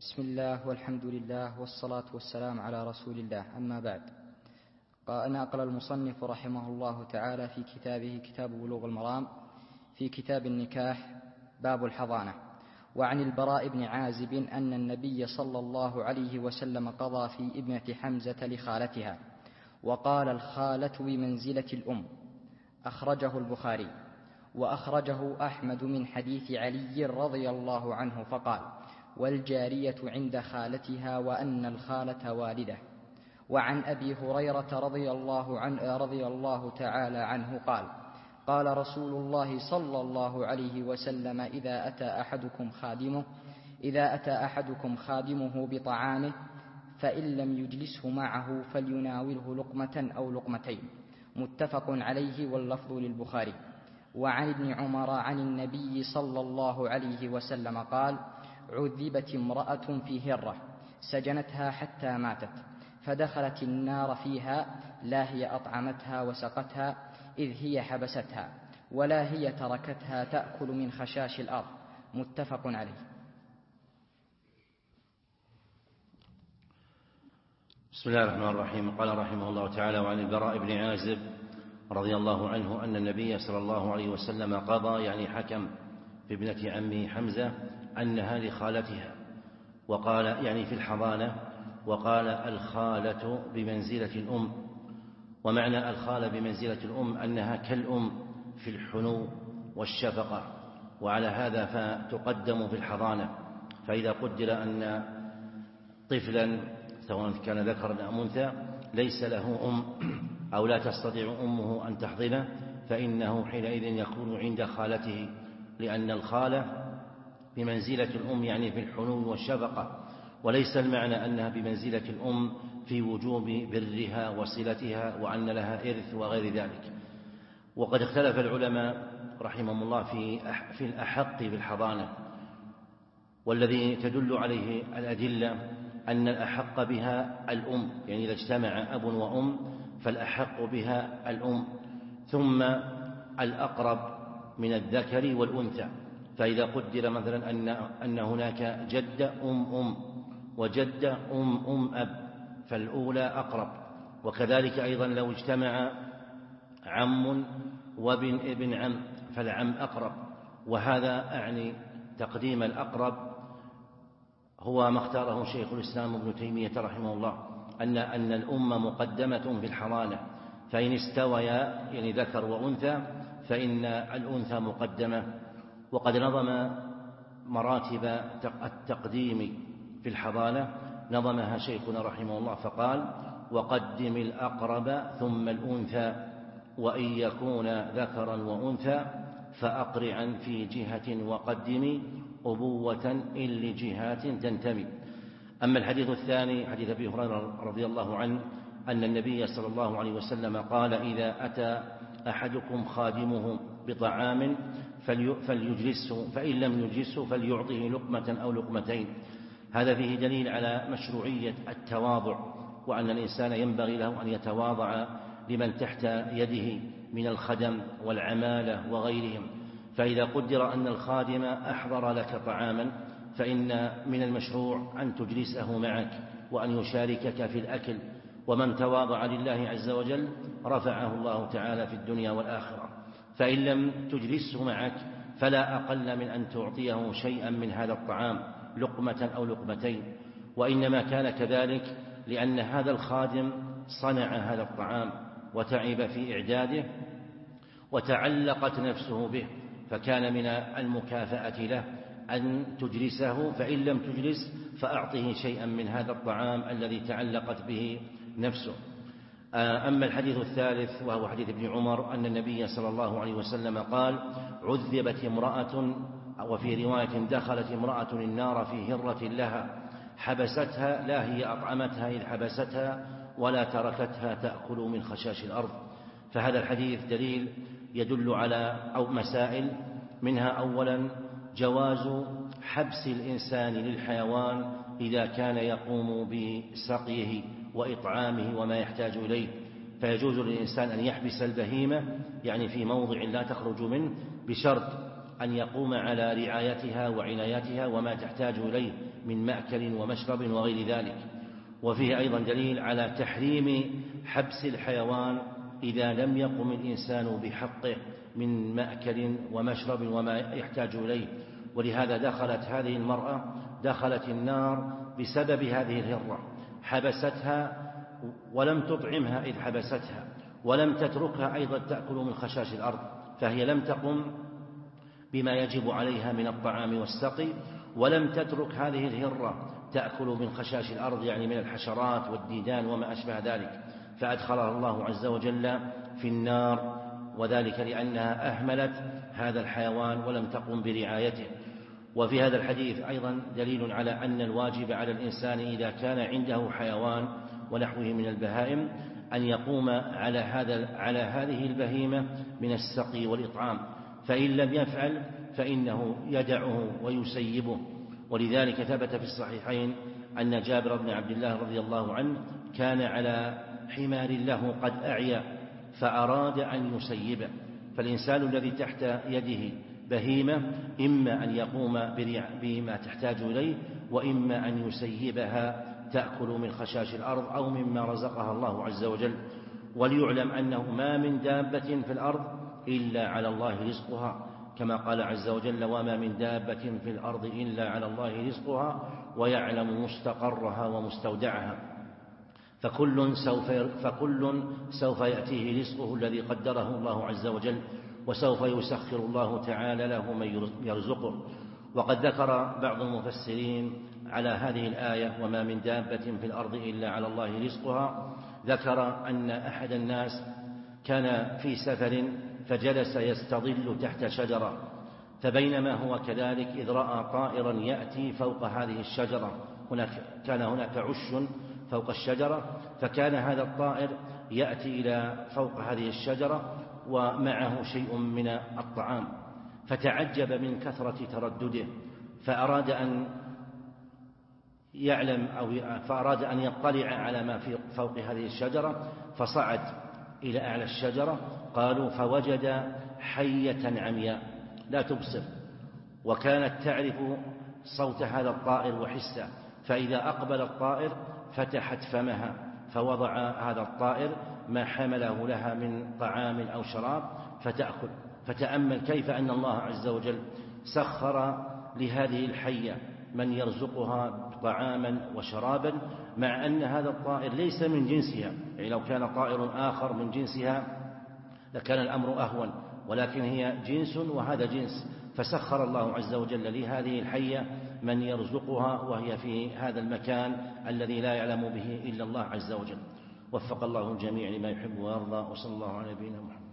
بسم الله والحمد لله والصلاة والسلام على رسول الله، أما بعد. نقل المصنف رحمه الله تعالى في كتابه كتاب بلوغ المرام في كتاب النكاح باب الحضانة. وعن البراء بن عازب أن النبي صلى الله عليه وسلم قضى في ابنة حمزة لخالتها، وقال الخالة بمنزلة الأم، أخرجه البخاري. وأخرجه أحمد من حديث علي رضي الله عنه فقال: والجارية عند خالتها وأن الخالة والده. وعن أبي هريرة رضي الله تعالى عنه قال: قال رسول الله صلى الله عليه وسلم: إذا أتى أحدكم خادمه بطعامه فإن لم يجلسه معه فليناوله لقمة أو لقمتين. متفق عليه واللفظ للبخاري. وعن ابن عمر عن النبي صلى الله عليه وسلم قال: عذبت امرأة في هرة سجنتها حتى ماتت، فدخلت النار فيها، لا هي أطعمتها وسقتها إذ هي حبستها، ولا هي تركتها تأكل من خشاش الأرض. متفق عليه. بسم الله الرحمن الرحيم. قال رحمه الله تعالى: وعن البراء بن عازب رضي الله عنه أن النبي صلى الله عليه وسلم قضى، يعني حكم، في ابنة عمه حمزة أنها لخالتها، وقال يعني في الحضانة، وقال الخالة بمنزلة الأم. ومعنى الخالة بمنزلة الأم أنها كالأم في الحنو والشفقة، وعلى هذا فتقدم في الحضانة. فإذا قدر أن طفلا سواء كان ذكرا أم أنثى ليس له أم أو لا تستطيع أمه أن تحضنه، فإنه حينئذ يكون عند خالته، لأن الخالة بمنزلة الأم يعني في الحنو والشفقة، وليس المعنى أنها بمنزلة الأم في وجوب برها وصلتها وأن لها إرث وغير ذلك. وقد اختلف العلماء رحمهم الله في الأحق بالحضانة، والذي تدل عليه الأدلة أن الأحق بها الأم، يعني إذا اجتمع أب وأم فالأحق بها الأم، ثم الأقرب من الذكر والأنثى. فإذا قدر مثلا أن هناك جدة أم وجدة أم أب فالأولى أقرب، وكذلك أيضا لو اجتمع عم وابن ابن عم فالعم أقرب. وهذا أعني تقديم الأقرب هو ما اختاره شيخ الإسلام ابن تيمية رحمه الله، أن الأم مقدمة في الحضانة، فإن استويا يعني ذكر وأنثى فإن الأنثى مقدمة. وقد نظم مراتب التقديم في الحضانة، نظمها شيخنا رحمه الله فقال: وقدم الأقرب ثم الأنثى، وإن يكون ذكرا وأنثى فأقرعا في جهة وقدم أبوة إن لجهات تنتمي. أما الحديث الثاني حديث أبي هريرة رضي الله عنه أن النبي صلى الله عليه وسلم قال: إذا أتى أحدكم خادمه بطعام فليجلسه، فإن لم يجلسه فليعطه لقمة أو لقمتين. هذا فيه دليل على مشروعية التواضع، وأن الإنسان ينبغي له أن يتواضع لمن تحت يده من الخدم والعمالة وغيرهم. فإذا قدر أن الخادم أحضر لك طعاما فإن من المشروع أن تجلسه معك وأن يشاركك في الأكل، ومن تواضع لله عز وجل رفعه الله تعالى في الدنيا والآخرة. فإن لم تجلسه معك فلا أقل من أن تعطيه شيئا من هذا الطعام، لقمة أو لقمتين. وإنما كان كذلك لأن هذا الخادم صنع هذا الطعام وتعب في إعداده وتعلقت نفسه به، فكان من المكافأة له أن تجلسه، فإن لم تجلس فأعطه شيئا من هذا الطعام الذي تعلقت به نفسه. أما الحديث الثالث وهو حديث ابن عمر أن النبي صلى الله عليه وسلم قال: عذبت امرأة، وفي رواية دخلت امرأة النار في هرة لها حبستها، لا هي أطعمتها إذ حبستها ولا تركتها تأكل من خشاش الأرض. فهذا الحديث دليل يدل على مسائل، منها أولا جواز حبس الإنسان للحيوان إذا كان يقوم بسقيه وإطعامه وما يحتاج إليه، فيجوز للإنسان أن يحبس البهيمة يعني في موضع لا تخرج منه، بشرط أن يقوم على رعايتها وعنايتها وما تحتاج إليه من مأكل ومشرب وغير ذلك. وفيه أيضا دليل على تحريم حبس الحيوان إذا لم يقم الإنسان بحقه من مأكل ومشرب وما يحتاج إليه. ولهذا دخلت هذه المرأة النار بسبب هذه الهرة، حبستها ولم تطعمها إذ حبستها، ولم تتركها أيضا تأكل من خشاش الأرض، فهي لم تقم بما يجب عليها من الطعام والسقي، ولم تترك هذه الهرة تأكل من خشاش الأرض يعني من الحشرات والديدان وما أشبه ذلك، فأدخلها الله عز وجل في النار، وذلك لأنها أهملت هذا الحيوان ولم تقم برعايته. وفي هذا الحديث أيضا دليل على أن الواجب على الإنسان إذا كان عنده حيوان ونحوه من البهائم أن يقوم على هذه البهيمة من السقي والإطعام، فإن لم يفعل فإنه يدعه ويسيبه. ولذلك ثبت في الصحيحين أن جابر بن عبد الله رضي الله عنه كان على حمار له قد أعيا فأراد أن يسيبه. فالإنسان الذي تحت يده بهيمة إما أن يقوم بما تحتاج إليه، وإما أن يسيبها تأكل من خشاش الأرض أو مما رزقها الله عز وجل. وليعلم أنه ما من دابة في الأرض إلا على الله رزقها، كما قال عز وجل: وما من دابة في الأرض إلا على الله رزقها ويعلم مستقرها ومستودعها. فكل سوف يأتيه رزقه الذي قدره الله عز وجل، وسوف يسخر الله تعالى له من يرزقه. وقد ذكر بعض المفسرين على هذه الآية وما من دابة في الأرض إلا على الله رزقها، ذكر أن أحد الناس كان في سفر فجلس يستظل تحت شجرة، فبينما هو كذلك إذ رأى طائرا يأتي فوق هذه الشجرة، كان هناك عش فوق الشجرة، فكان هذا الطائر يأتي إلى فوق هذه الشجرة ومعه شيء من الطعام، فتعجب من كثرة تردده، فأراد أن يطلع على ما في فوق هذه الشجرة، فصعد إلى أعلى الشجرة. قالوا فوجد حية عمياء لا تبصر، وكانت تعرف صوت هذا الطائر وحسه، فإذا أقبل الطائر فتحت فمها فوضع هذا الطائر ما حمله لها من طعام أو شراب فتأكل. فتأمل كيف أن الله عز وجل سخر لهذه الحية من يرزقها طعاما وشرابا، مع أن هذا الطائر ليس من جنسها، يعني لو كان طائر آخر من جنسها لكان الأمر أهون، ولكن هي جنس وهذا جنس، فسخر الله عز وجل لهذه الحية من يرزقها وهي في هذا المكان الذي لا يعلم به إلا الله عز وجل. وفق الله الجميع لما يحب ويرضى، وصلى الله على نبينا محمد.